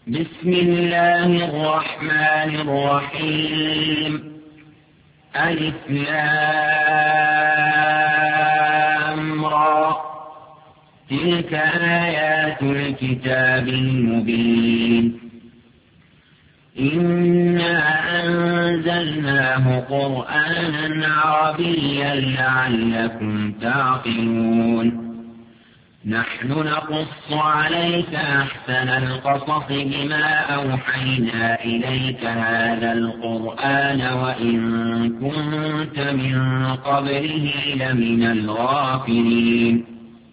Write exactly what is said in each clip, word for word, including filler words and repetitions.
بسم الله الرحمن الرحيم. ألف لام را. تلك آيات الكتاب المبين. إنا أنزلناه قرآنا عربيا لعلكم تعقلون. نحن نقص عليك أحسن القصص بما أوحينا إليك هذا القرآن وإن كنت من قبله لمن الغافلين.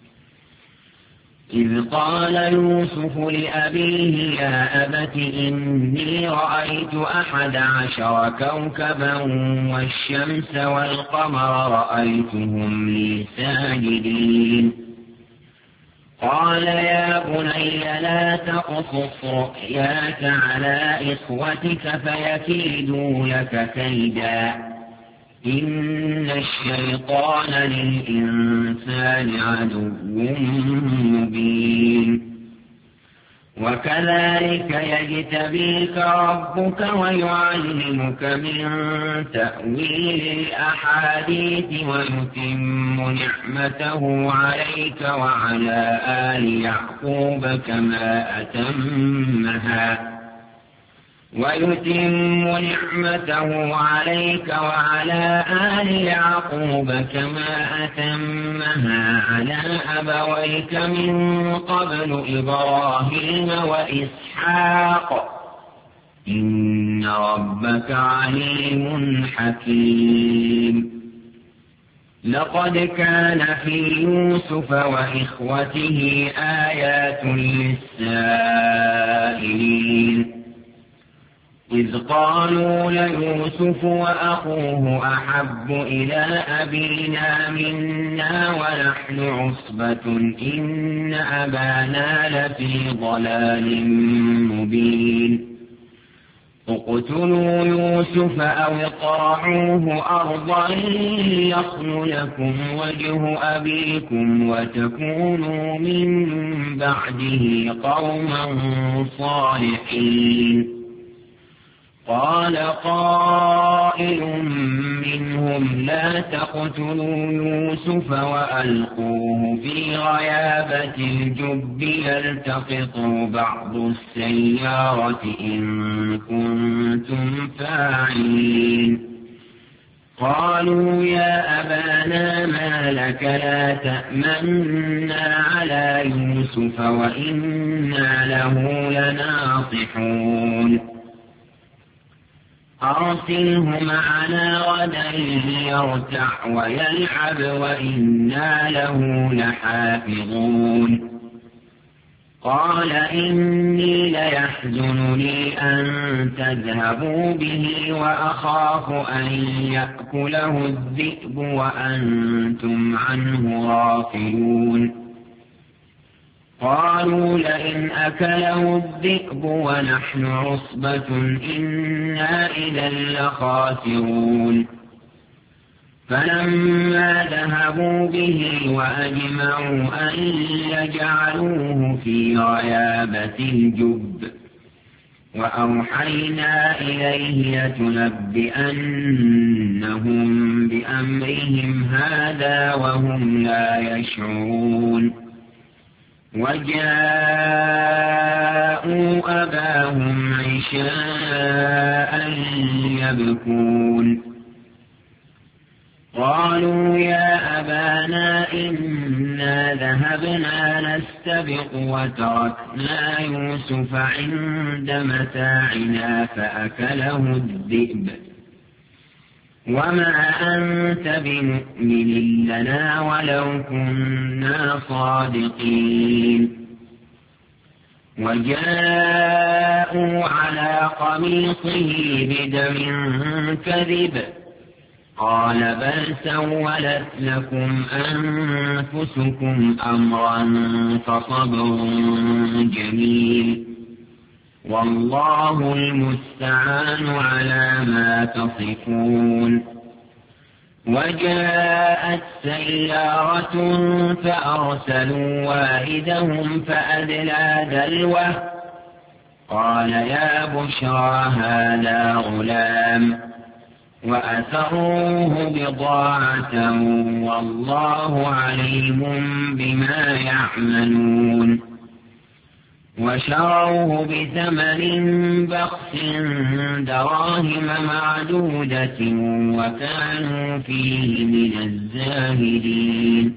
إذ قال يوسف لأبيه يا أبت إني رأيت أحد عشر كوكبا والشمس والقمر رأيتهم لي ساجدين. قال يا بني لا تقصص رؤياك على إخوتك فيكيدوا لك كيدا إن الشيطان للإنسان عدو مبين. وكذلك يجتبيك ربك ويعلمك من تأويل الأحاديث ويتم نعمته عليك وعلى آل يعقوب كما أتمها ويتم نعمته عليك وعلى آل يعقوب كما أتمها على أبويك من قبل إبراهيم وإسحاق إن ربك عليم حكيم. لقد كان في يوسف وإخوته آيات للسائلين. إذ قالوا ليوسف وأخوه أحب إلى أبينا منا ونحن عصبة إن أبانا لفي ضلال مبين. اقتلوا يوسف أو اطرحوه أرضا يخل لكم وجه أبيكم وتكونوا من بعده قوما صالحين. قال قائل منهم لا تقتلوا يوسف وألقوه في غيابة الجب يلتقطه بعض السيارة إن كنتم فاعلين. قالوا يا أبانا ما لك لا تأمنا على يوسف وإنا له لناصحون. أرسله معنا غدا يرتع ويلعب وإنا له لحافظون. قال إني ليحزنني أن تذهبوا به وأخاف أن يأكله الذئب وأنتم عنه غافلون. قالوا لئن أكله الذئب ونحن عصبة إنا إذا لخاسرون. فلما ذهبوا به وأجمعوا أن يجعلوه في غيابة الجب وأوحينا إليه لتنبئنهم بأمرهم هذا وهم لا يشعرون. وجاءوا أباهم عشاء يبكون. قالوا يا أبانا إنا ذهبنا نستبق وتركنا يوسف عند متاعنا فأكله الذئب وما أنت بمؤمن لنا ولو كنا صادقين. وجاءوا على قميصه بدم كذب قال بل سولت لكم أنفسكم أمرا فصبر جميل والله المستعان على ما تصفون. وجاءت سيارة فأرسلوا واردهم فأدلى دلوه قال يا بشرى هذا غلام وأسروه بضاعة والله عليم بما يعملون وشروه بثمن بخس دراهم معدودة وكانوا فيه من الزاهدين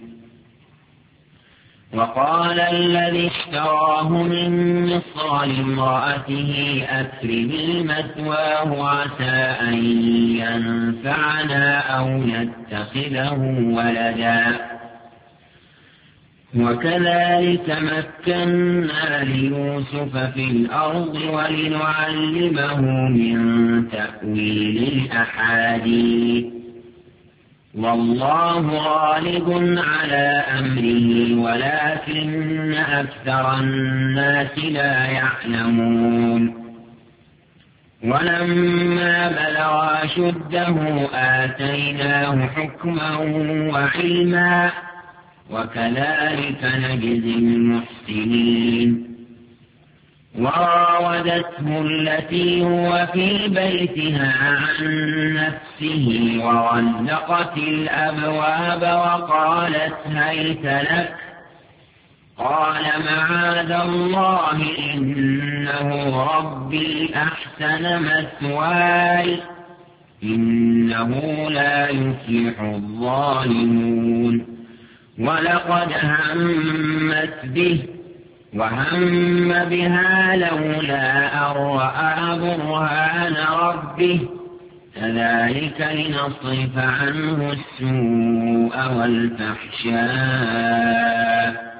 وقال الذي اشتراه من مصر لامرأته أكرمي مثواه عسى أن ينفعنا أو نتخذه ولدا وكذلك مكنا ليوسف في الأرض ولنعلمه من تأويل الأحاديث والله غالب على أمره ولكن أكثر الناس لا يعلمون ولما بلغ أشده آتيناه حكما وعلما وكذلك نجزي المحسنين وراودته التي هو في بيتها عن نفسه وغلقت الأبواب وقالت هيت لك قال معاذ الله إنه ربي أحسن مثواي إنه لا يفلح الظالمون ولقد همت به وهم بها لولا أن رأى برهان ربه كذلك لنصرف عنه السوء والفحشاء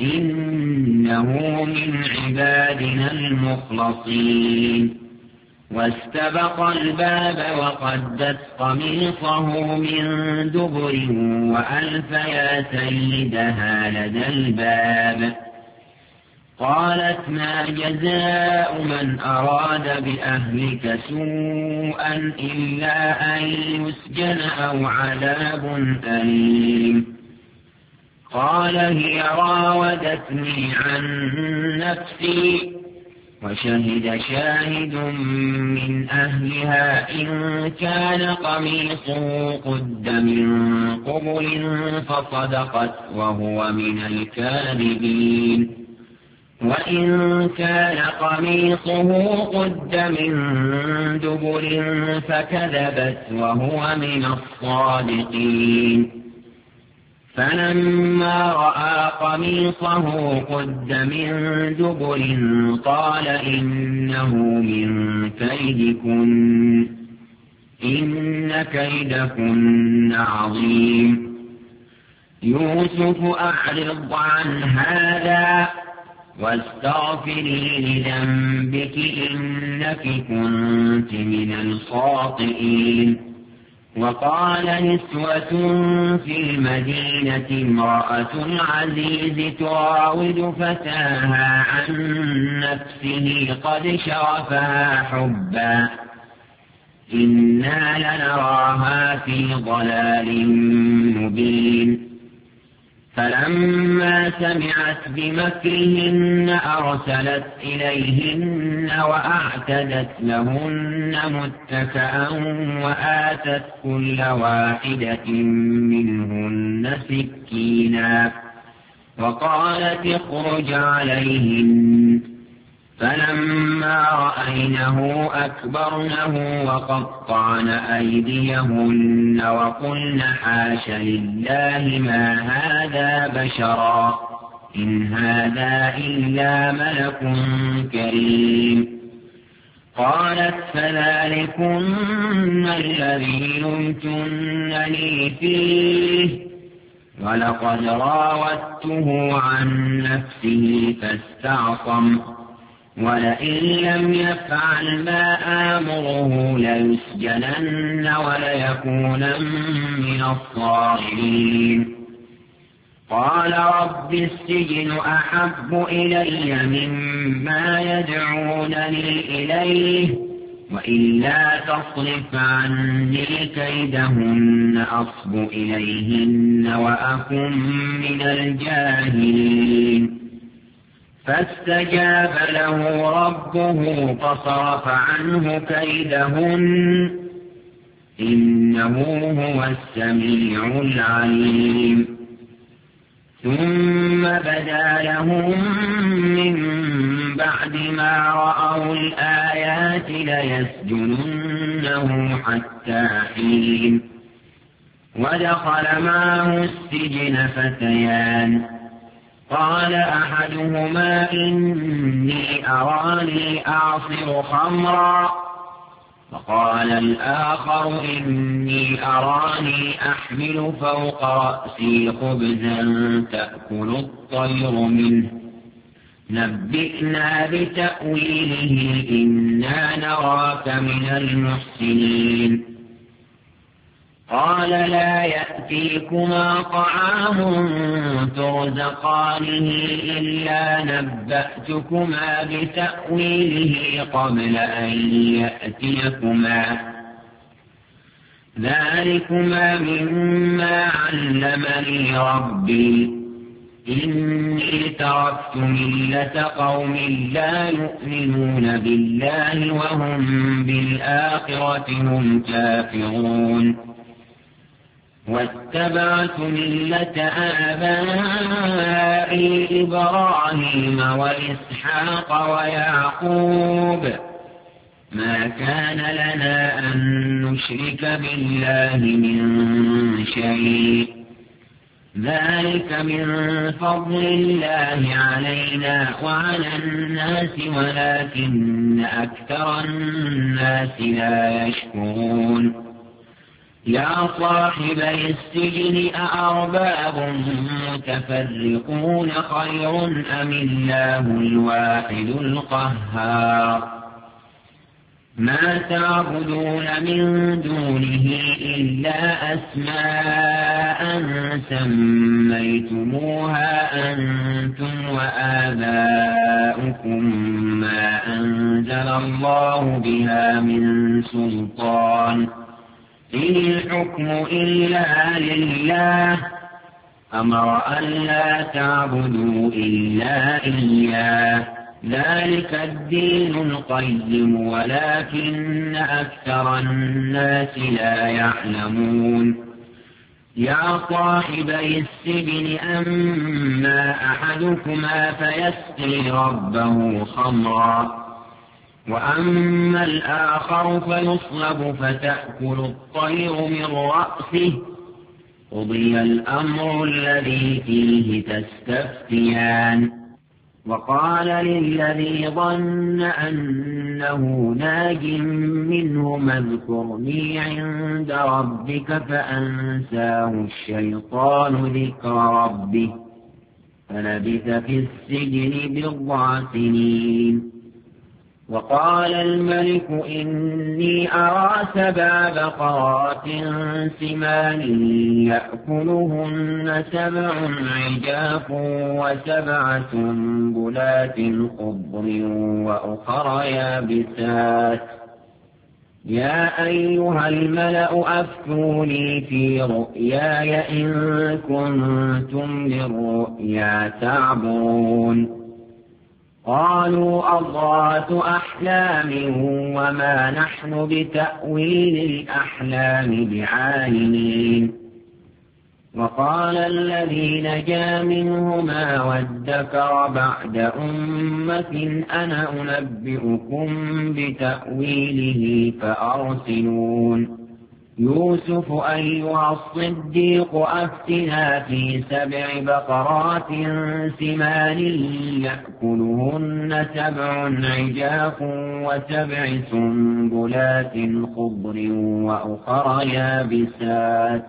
إنه من عبادنا المخلصين واستبق الباب وقدت قميصه من دبر وألف يا سيدها لدى الباب قالت ما جزاء من أراد بأهلك سوءا إلا أن يسجن أو عذاب أليم قال هي راودتني عن نفسي وشهد شاهد من أهلها إن كان قميصه قد من قبل فصدقت وهو من الكاذبين وإن كان قميصه قد من دبر فكذبت وهو من الصادقين فلما رأى قميصه قد من دبر قال إنه من كيدكن إن كيدكن عظيم يوسف أعرض عن هذا واستغفري لذنبك إنك كنت من الخاطئين وقال نسوة في المدينة امرأة العزيز تراود فتاها عن نفسه قد شغفها حبا إنا لنراها في ضلال مبين فلما سمعت بمكرهن أرسلت إليهن وأعتدت لهن متكأ وآتت كل واحدة منهن سكينا وقالت اخرج عليهن فلما رأينه أكبرنه وقطعن أيديهن وقلن حاش لله ما هذا بشرا إن هذا إلا ملك كريم قالت فذلكن الذي لمتنني فيه ولقد راودته عن نفسه فاستعصم ولئن لم يفعل ما آمره ليسجنن وليكونن من الصاغرين قال رب السجن أحب إلي مما يدعونني إليه وإلا تصرف عني كيدهن أصب إليهن وأكن من الجاهلين فاستجاب له ربه فصرف عنه كيدهن إنه هو السميع العليم ثم بدا لهم من بعد ما رأوا الآيات ليسجننه حتى حين ودخل معه السجن فتيان قال أحدهما إني أراني أعصر خمرا وقال الآخر إني أراني أحمل فوق رأسي خبزا تأكل الطير منه نبئنا بتأويله إنا نراك من المحسنين قال لا يأتيكما طعام ترزقانه إلا نبأتكما بتأويله قبل أن يأتيكما ذلكما مما علمني ربي إني تركت ملة قوم لا يؤمنون بالله وهم بالآخرة هم كافرون واتبعت ملة آبائي إبراهيم وإسحاق ويعقوب ما كان لنا أن نشرك بالله من شيء ذلك من فضل الله علينا وعلى الناس ولكن أكثر الناس لا يشكرون يا صاحبي السجن أأرباب متفرقون خير أم الله الواحد القهار ما تعبدون من دونه إلا أسماء سميتموها أنتم وآباؤكم ما أنزل الله بها من سلطان إن الحكم إلا لله أمر أن لا تعبدوا إلا إياه ذلك الدين القيم ولكن أكثر الناس لا يعلمون يا صاحبي السجن أما أحدكما فيسقي ربه خمرا وأما الآخر فيصلب فتأكل الطير من رأسه قضي الأمر الذي فيه تستفتيان وقال للذي ظن أنه ناج منهما اذكرني عند ربك فأنساه الشيطان ذكر ربه فلبث في السجن بضع سنين وقال الملك إني أرى سبع بقرات سمان يأكلهن سبع عجاف وسبع سنبلات خضر وأخر يابسات يا أيها الملأ أفتوني في رؤياي إن كنتم للرؤيا تعبرون قالوا أضغاث أحلام وما نحن بتأويل الأحلام بعالمين وقال الذي نجا منهما وادكر بعد أمة أنا أنبئكم بتأويله فأرسلون يوسف أيها الصديق أفتنا في سبع بقرات سمان يأكلهن سبع عجاف وسبع سنبلات خضر وأخر يابسات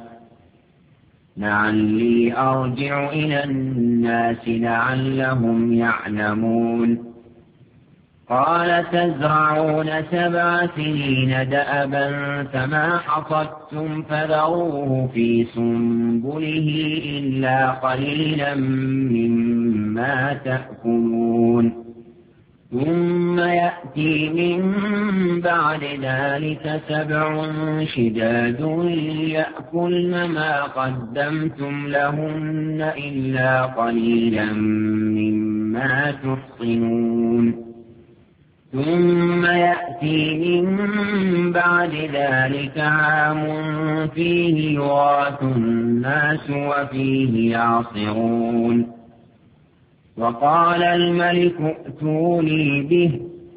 لعلي أرجع إلى الناس لعلهم يعلمون قال تزرعون سبع سنين دأبا فما حصدتم فذروه في سنبله إلا قليلا مما تأكلون ثم يأتي من بعد ذلك سبع شداد يأكلن ما قدمتم لهن إلا قليلا مما ما تحصنون ثم يأتي من بعد ذلك عام فيه يغاث الناس وفيه يعصرون وقال الملك ائتوني به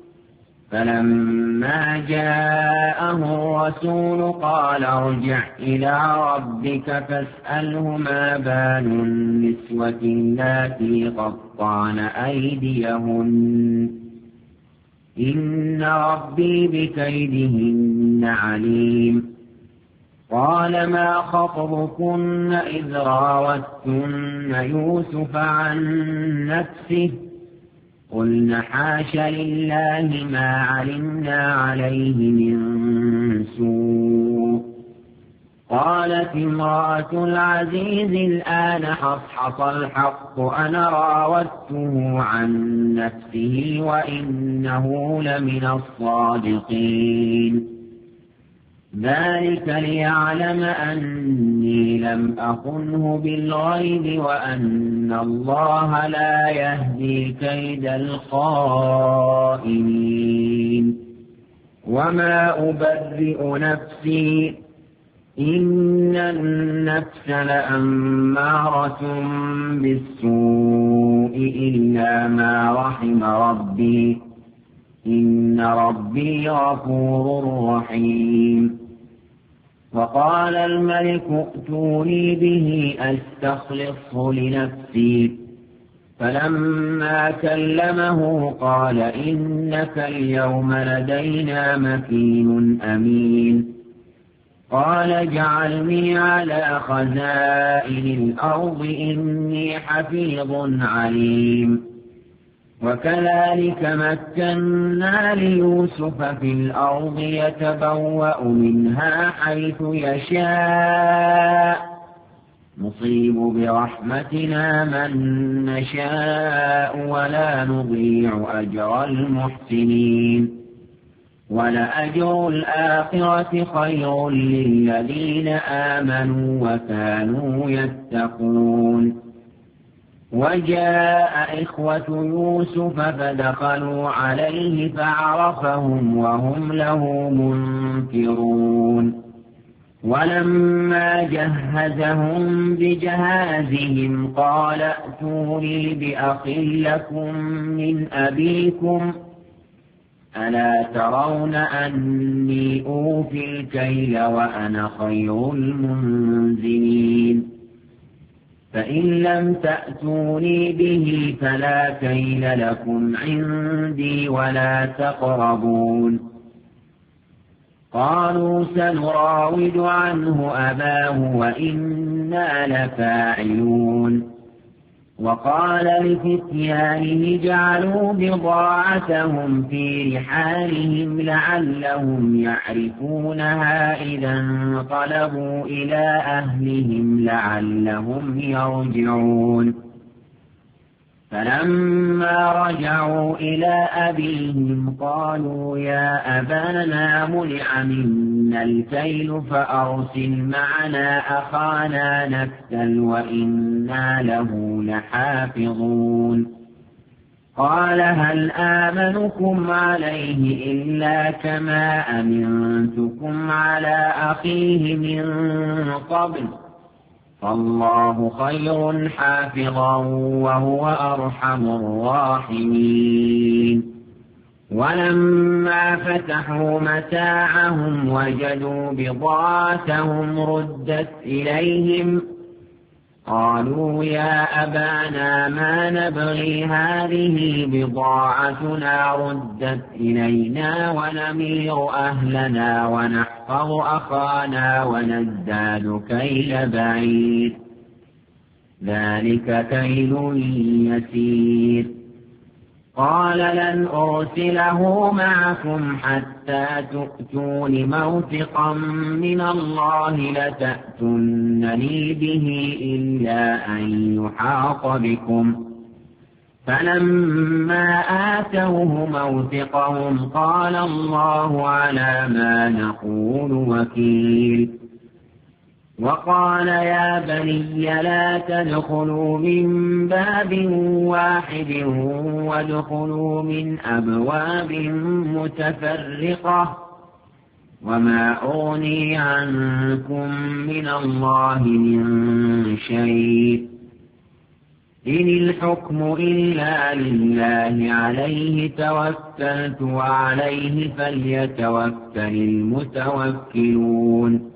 فلما جاءه الرسول قال ارجع إلى ربك فاسأله ما بال النسوة اللاتي قطعن أيديهن إن ربي بكيدهن عليم قال ما خطبكن إذ راوتن يوسف عن نفسه قلن حاش لله ما علمنا عليه من سوء قالت امرأة العزيز الآن حصحص الحق أنا راودته عن نفسه وإنه لمن الصادقين ذلك ليعلم أني لم أخنه بالغيب وأن الله لا يهدي كيد الخائنين وما أبرئ نفسي إن النفس لأمارة بالسوء إلا ما رحم ربي إن ربي غفور رحيم وقال الملك ائتوني به أستخلصه لنفسي فلما كلمه قال إنك اليوم لدينا مكين أمين قال اجعلني على خزائن الأرض إني حفيظ عليم وكذلك مكنا ليوسف في الأرض يتبوأ منها حيث يشاء نصيب برحمتنا من نشاء ولا نضيع أجر المحسنين ولأجر الآخرة خير للذين آمنوا وكانوا يتقون وجاء إخوة يوسف فدخلوا عليه فعرفهم وهم له منكرون ولما جهزهم بجهازهم قال ائتوني بأخ لكم من أبيكم ألا ترون أني أوفي الكيل وأنا خير المنزلين فإن لم تأتوني به فلا كيل لكم عندي ولا تقربون قالوا سنراود عنه أباه وإنا لفاعلون وقال لفتيانه جعلوا بضاعتهم في رحالهم لعلهم يعرفونها إذا انقلبوا إلى أهلهم لعلهم يرجعون فلما رجعوا إلى أبيهم قالوا يا أبانا منع منا الكيل فأرسل معنا أخانا نكتل وإنا له لحافظون قال هل آمنكم عليه إلا كما أمنتكم على أخيه من قبل فالله خير حافظا وهو أرحم الراحمين ولما فتحوا متاعهم وجدوا بضاعتهم ردت إليهم قالوا يا أبانا ما نبغي هذه بضاعتنا ردت إلينا ونمير أهلنا ونحفظ أخانا ونزداد كيل بعيد ذلك كيل يسير قال لن أرسله معكم حتى تؤتون موثقا من الله لتأتونني به إلا أن يحاط بكم فلما آتوه موثقهم قال الله على ما نقول وكيل وقال يا بني لا تدخلوا من باب واحد وادخلوا من أبواب متفرقة وما أغني عنكم من الله من شيء إن الحكم إلا لله عليه توكلت وعليه فليتوكل المتوكلون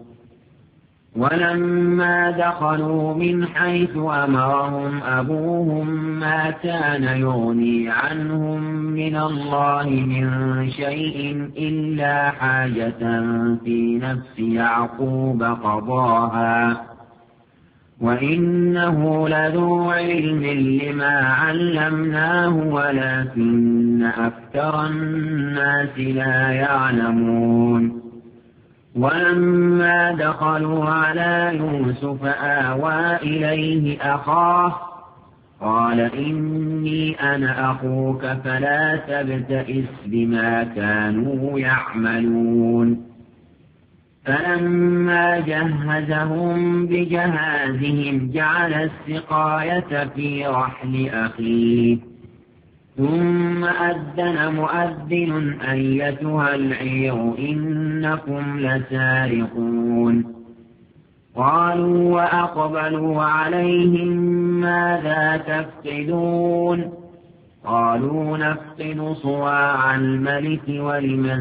ولما دخلوا من حيث أمرهم أبوهم ما كان يغني عنهم من الله من شيء إلا حاجة في نفس يعقوب قضاها وإنه لذو علم لما علمناه ولكن أكثر الناس لا يعلمون ولما دخلوا على يوسف آوى إليه أخاه قال إني أنا أخوك فلا تبتئس بما كانوا يعملون فلما جهزهم بجهازهم جعل السقاية في رحل أخيه ثم أذن مؤذن أيتها العير إنكم لسارقون قالوا وأقبلوا عليهم ماذا تفقدون قالوا نفقد صواع الملك ولمن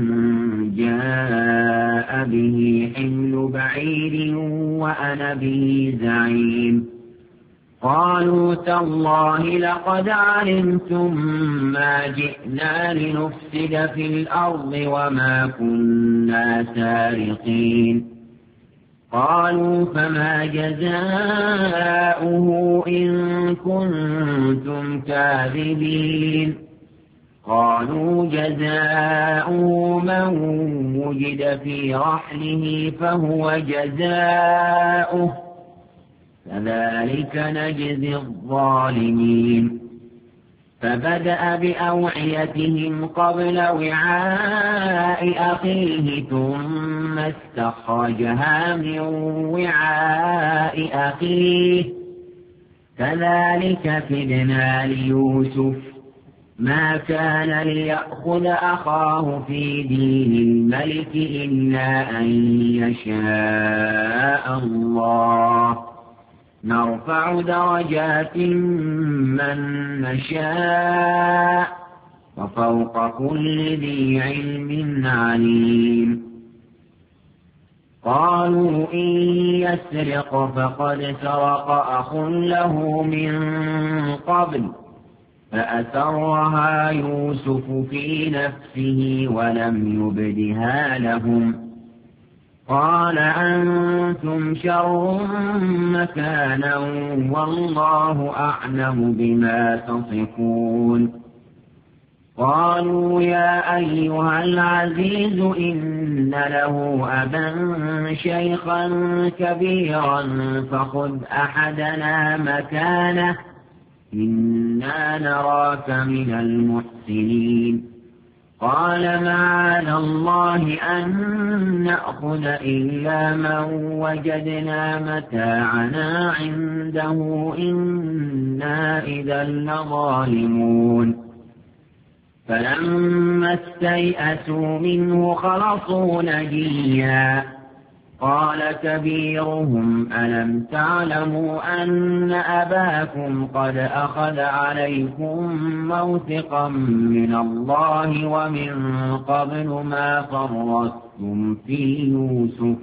جاء به حمل بعير وأنا به زعيم قالوا تالله لقد علمتم ما جئنا لنفسد في الأرض وما كنا سارقين قالوا فما جزاؤه إن كنتم كاذبين قالوا جزاؤه من وجد في رحله فهو جزاؤه كذلك نجزي الظالمين فبدأ بأوعيتهم قبل وعاء أخيه ثم استخرجها من وعاء أخيه كذلك كدنا ليوسف ما كان ليأخذ أخاه في دين الملك إلا أن يشاء الله نرفع درجات من نشاء وفوق كل ذي علم عليم قالوا إن يسرق فقد سرق أخ له من قبل فأسرها يوسف في نفسه ولم يبدها لهم قال أنتم شر مكانا والله أعلم بما تصفون قالوا يا أيها العزيز إن له أبا شيخا كبيرا فخذ أحدنا مكانه إنا نراك من المحسنين قال معاذ الله أن نأخذ إلا من وجدنا متاعنا عنده إنا إذا لظالمون فلما استيئسوا منه خلصوا نجيا قال كبيرهم ألم تعلموا أن أباكم قد أخذ عليكم موثقا من الله ومن قبل ما فرطتم في يوسف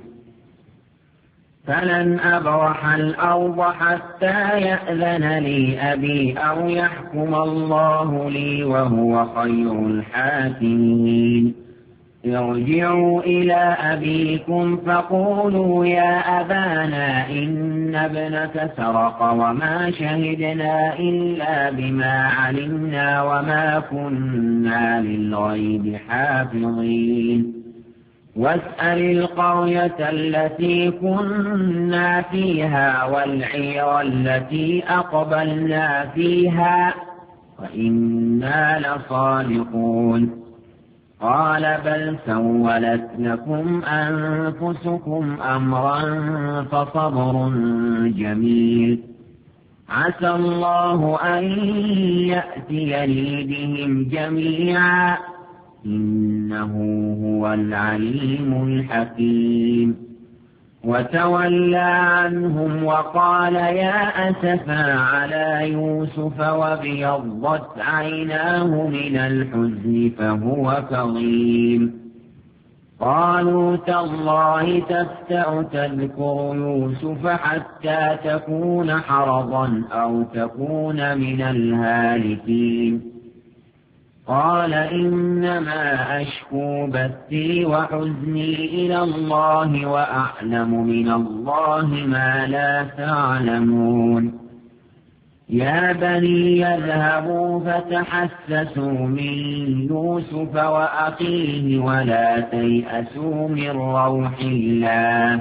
فلن أبرح الأرض حتى يأذن لي أبي أو يحكم الله لي وهو خير الحاكمين ارجعوا إلى أبيكم فقولوا يا أبانا إن ابنك سرق وما شهدنا إلا بما علمنا وما كنا للغيب حافظين واسأل القرية التي كنا فيها والعير التي أقبلنا فيها وإنا لصادقون قال بل سولت لكم أنفسكم أمرا فصبر جميل عسى الله أن يأتيني بهم جميعا إنه هو العليم الحكيم وتولى عنهم وقال يا أسفا على يوسف وابيضت عيناه من الحزن فهو كظيم قالوا تالله تفتأ تذكر يوسف حتى تكون حرضا أو تكون من الهالكين قال إنما أشكو بثي وحزني إلى الله وأعلم من الله ما لا تعلمون يا بني يذهبوا فتحسسوا من يوسف وأخيه ولا تيأسوا من روح الله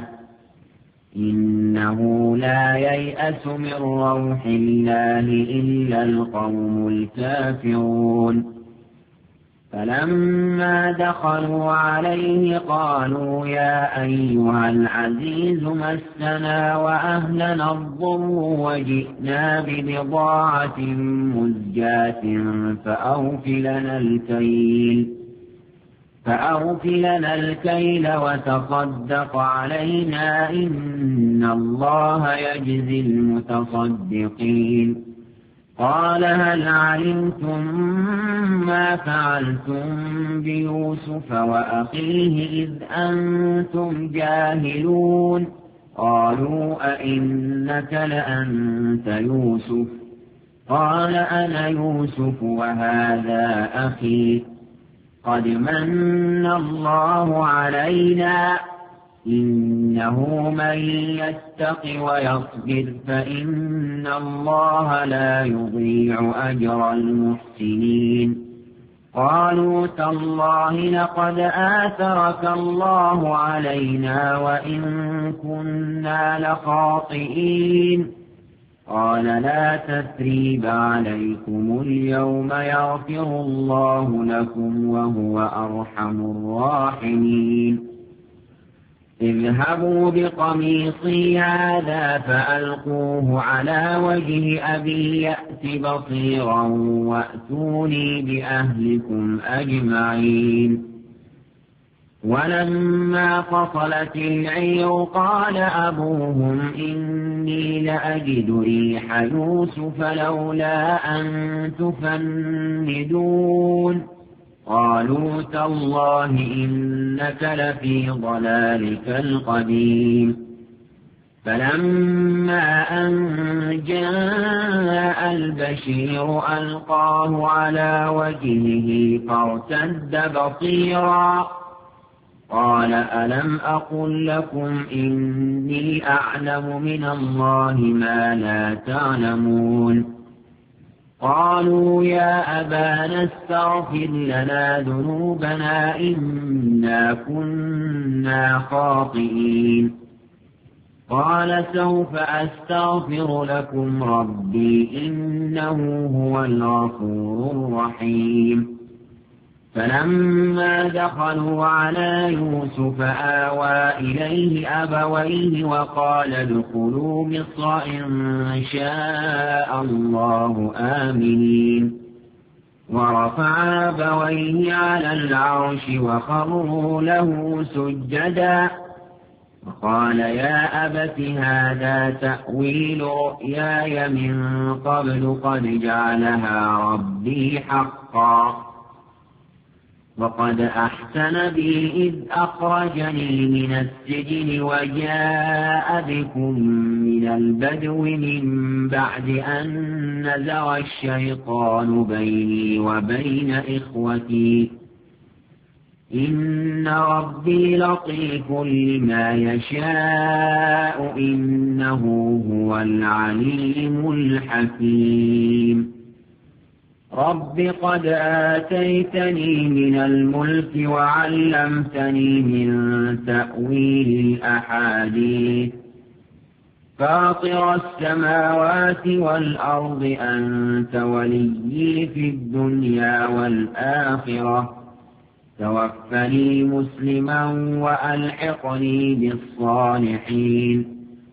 إنه لا ييأس من روح الله إلا القوم الكافرون فلما دخلوا عليه قالوا يا أيها العزيز مسنا وأهلنا الضر وجئنا ببضاعة مزجاة فأوف لنا الكيل فأوف لنا الكيل وتصدق علينا إن الله يجزي المتصدقين قال هل علمتم ما فعلتم بيوسف وأخيه إذ أنتم جاهلون قالوا أئنك لأنت يوسف قال أنا يوسف وهذا أخي قد من الله علينا إنه من يتق ويصبر فإن الله لا يضيع أجر المحسنين قالوا تالله لقد آثرك الله علينا وإن كنا لخاطئين قال لا تثريب عليكم اليوم يغفر الله لكم وهو أرحم الراحمين اذهبوا بقميصي هذا فألقوه على وجه أبي يأت بصيرا وأتوني بأهلكم أجمعين ولما فصلت العير قال أبوهم إني لأجد ريح يوسف لولا أن تفندون قالوا تالله إنك لفي ضلالك القديم فلما أن جاء البشير ألقاه على وجهه فارتد بصيرا قال ألم أقل لكم إني أعلم من الله ما لا تعلمون قالوا يا أبانا استغفر لنا ذنوبنا إنا كنا خاطئين قال سوف أستغفر لكم ربي إنه هو الغفور الرحيم فلما دخلوا على يوسف آوى إليه أبويه وقال ادخلوا مصر إن شاء الله آمنين ورفع أبويه على العرش وخروا له سجدا وقال يا أبت هذا تأويل رؤياي من قبل قد جعلها ربي حقا وقد أحسن بي إذ أخرجني من السجن وجاء بكم من البدو من بعد أن نزغ الشيطان بيني وبين إخوتي إن ربي لطيف لما يشاء إنه هو العليم الحكيم رب قد آتيتني من الملك وعلمتني من تأويل الأحاديث فاطر السماوات والأرض أنت وليي في الدنيا والآخرة توفني مسلما وألحقني بالصالحين.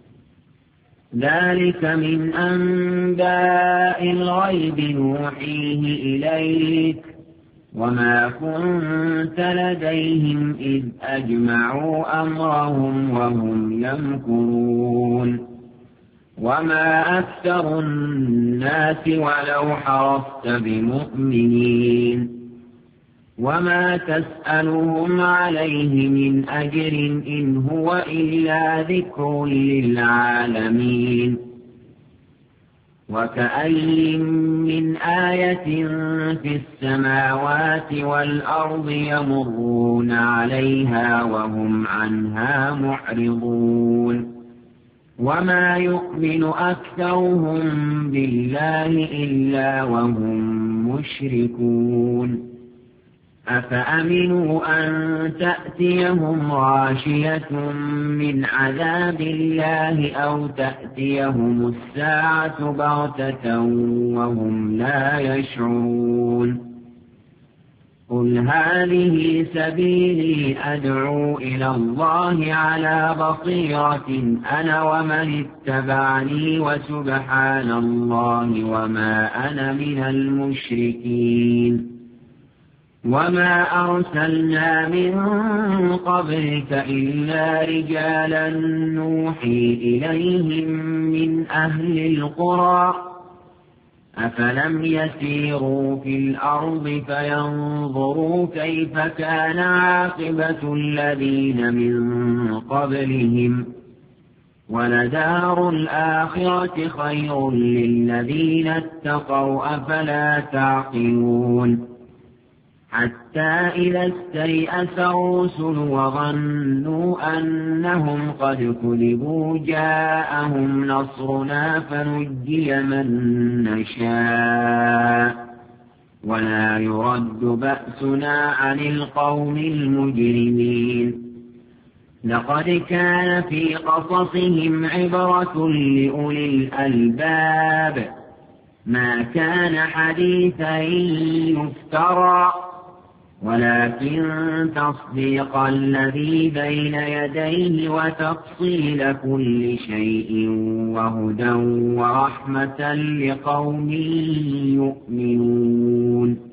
ذلك من أنباء الغيب نوحيه إليك وما كنت لديهم إذ أجمعوا أمرهم وهم يمكرون. وما أكثر الناس ولو حرصت بمؤمنين وما تسألهم عليه من أجر إن هو إلا ذكر للعالمين. وكأي من آية في السماوات والأرض يمرون عليها وهم عنها معرضون وما يؤمن أكثرهم بالله إلا وهم مشركون. أفأمنوا أن تأتيهم غاشية من عذاب الله أو تأتيهم الساعة بغتة وهم لا يشعرون. قل هذه سبيلي أدعو إلى الله على بصيرة أنا ومن اتبعني وسبحان الله وما أنا من المشركين. وما أرسلنا من قبلك إلا رجالا نوحي إليهم من أهل القرى أفلم يسيروا في الأرض فينظروا كيف كان عاقبة الذين من قبلهم ولدار الآخرة خير للذين اتقوا أفلا تعقلون. حتى إذا استيأس الرسل وظنوا أنهم قد كذبوا جاءهم نصرنا فنجي من نشاء ولا يرد بأسنا عن القوم المجرمين. لقد كان في قصصهم عبرة لأولي الألباب ما كان حديثا يفترى ولكن تصديق الذي بين يديه وتفصيل كل شيء وهدى ورحمة لقوم يؤمنون.